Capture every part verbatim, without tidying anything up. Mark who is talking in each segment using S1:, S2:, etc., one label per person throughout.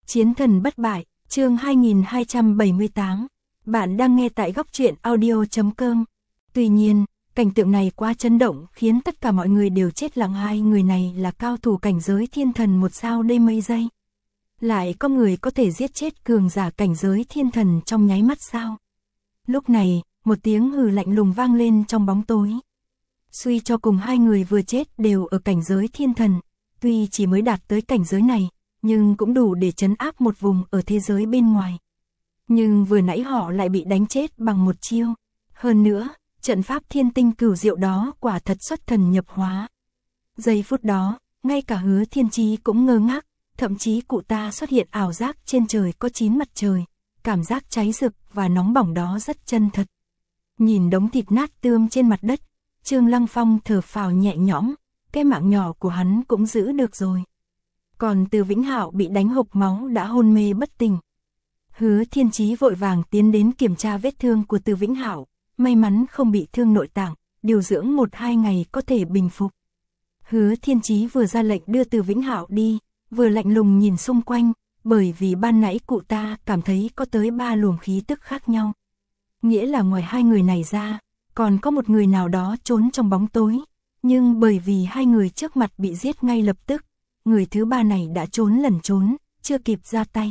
S1: Chiến thần bất bại, chương hai nghìn hai trăm bảy mươi tám. Bạn đang nghe tại góc truyện audio chấm com. Tuy nhiên, cảnh tượng này quá chấn động khiến tất cả mọi người đều chết lặng. Hai người này là cao thủ cảnh giới thiên thần một sao đây mấy giây. Lại có người có thể giết chết cường giả cảnh giới thiên thần trong nháy mắt sao? Lúc này, một tiếng hừ lạnh lùng vang lên trong bóng tối. Suy cho cùng hai người vừa chết đều ở cảnh giới thiên thần, tuy chỉ mới đạt tới cảnh giới này, nhưng cũng đủ để trấn áp một vùng ở thế giới bên ngoài. Nhưng vừa nãy họ lại bị đánh chết bằng một chiêu. Hơn nữa, trận pháp thiên tinh cửu diệu đó quả thật xuất thần nhập hóa. Giây phút đó, ngay cả Hứa Thiên Chí cũng ngơ ngác, thậm chí cụ ta xuất hiện ảo giác trên trời có chín mặt trời, cảm giác cháy rực và nóng bỏng đó rất chân thật. Nhìn đống thịt nát tươm trên mặt đất, Trương Lăng Phong thở phào nhẹ nhõm, cái mạng nhỏ của hắn cũng giữ được rồi. Còn Từ Vĩnh Hạo bị đánh hộc máu đã hôn mê bất tỉnh. Hứa Thiên Chí vội vàng tiến đến kiểm tra vết thương của Từ Vĩnh Hạo, may mắn không bị thương nội tạng, điều dưỡng một hai ngày có thể bình phục. Hứa Thiên Chí vừa ra lệnh đưa Từ Vĩnh Hạo đi, vừa lạnh lùng nhìn xung quanh, bởi vì ban nãy cụ ta cảm thấy có tới ba luồng khí tức khác nhau. Nghĩa là ngoài hai người này ra, còn có một người nào đó trốn trong bóng tối, nhưng bởi vì hai người trước mặt bị giết ngay lập tức, người thứ ba này đã trốn lẩn trốn, chưa kịp ra tay.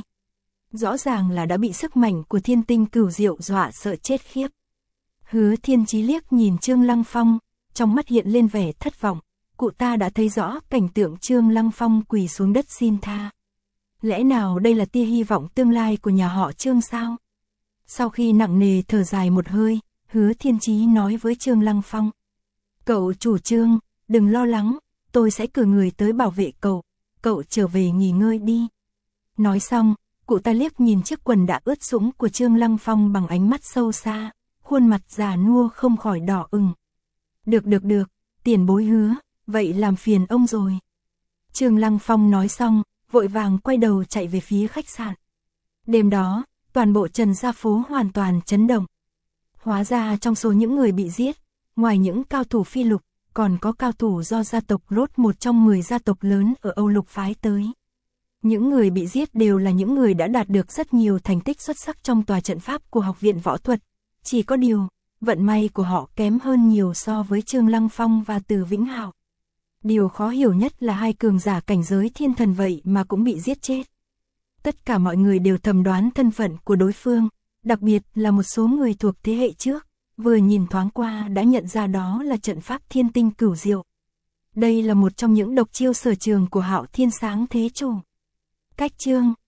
S1: Rõ ràng là đã bị sức mạnh của thiên tinh cửu diệu dọa sợ chết khiếp. Hứa Thiên Chí liếc nhìn Trương Lăng Phong, trong mắt hiện lên vẻ thất vọng, cụ ta đã thấy rõ cảnh tượng Trương Lăng Phong quỳ xuống đất xin tha. Lẽ nào đây là tia hy vọng tương lai của nhà họ Trương sao? Sau khi nặng nề thở dài một hơi, Hứa Thiên Chí nói với Trương Lăng Phong. Cậu chủ Trương, đừng lo lắng, tôi sẽ cử người tới bảo vệ cậu, cậu trở về nghỉ ngơi đi. Nói xong, cụ ta liếc nhìn chiếc quần đã ướt sũng của Trương Lăng Phong bằng ánh mắt sâu xa, khuôn mặt già nua không khỏi đỏ ửng. Được được được, tiền bối Hứa, vậy làm phiền ông rồi. Trương Lăng Phong nói xong, vội vàng quay đầu chạy về phía khách sạn. Đêm đó, toàn bộ Trần Gia Phố hoàn toàn chấn động. Hóa ra trong số những người bị giết, ngoài những cao thủ phi lục, còn có cao thủ do gia tộc Rốt, một trong mười gia tộc lớn ở Âu Lục phái tới. Những người bị giết đều là những người đã đạt được rất nhiều thành tích xuất sắc trong tòa trận pháp của Học viện Võ thuật. Chỉ có điều, vận may của họ kém hơn nhiều so với Trương Lăng Phong và Từ Vĩnh Hạo. Điều khó hiểu nhất là hai cường giả cảnh giới thiên thần vậy mà cũng bị giết chết. Tất cả mọi người đều thầm đoán thân phận của đối phương, đặc biệt là một số người thuộc thế hệ trước, vừa nhìn thoáng qua đã nhận ra đó là trận pháp thiên tinh cửu diệu. Đây là một trong những độc chiêu sở trường của Hạo Thiên Sáng Thế Chủ. Cách chương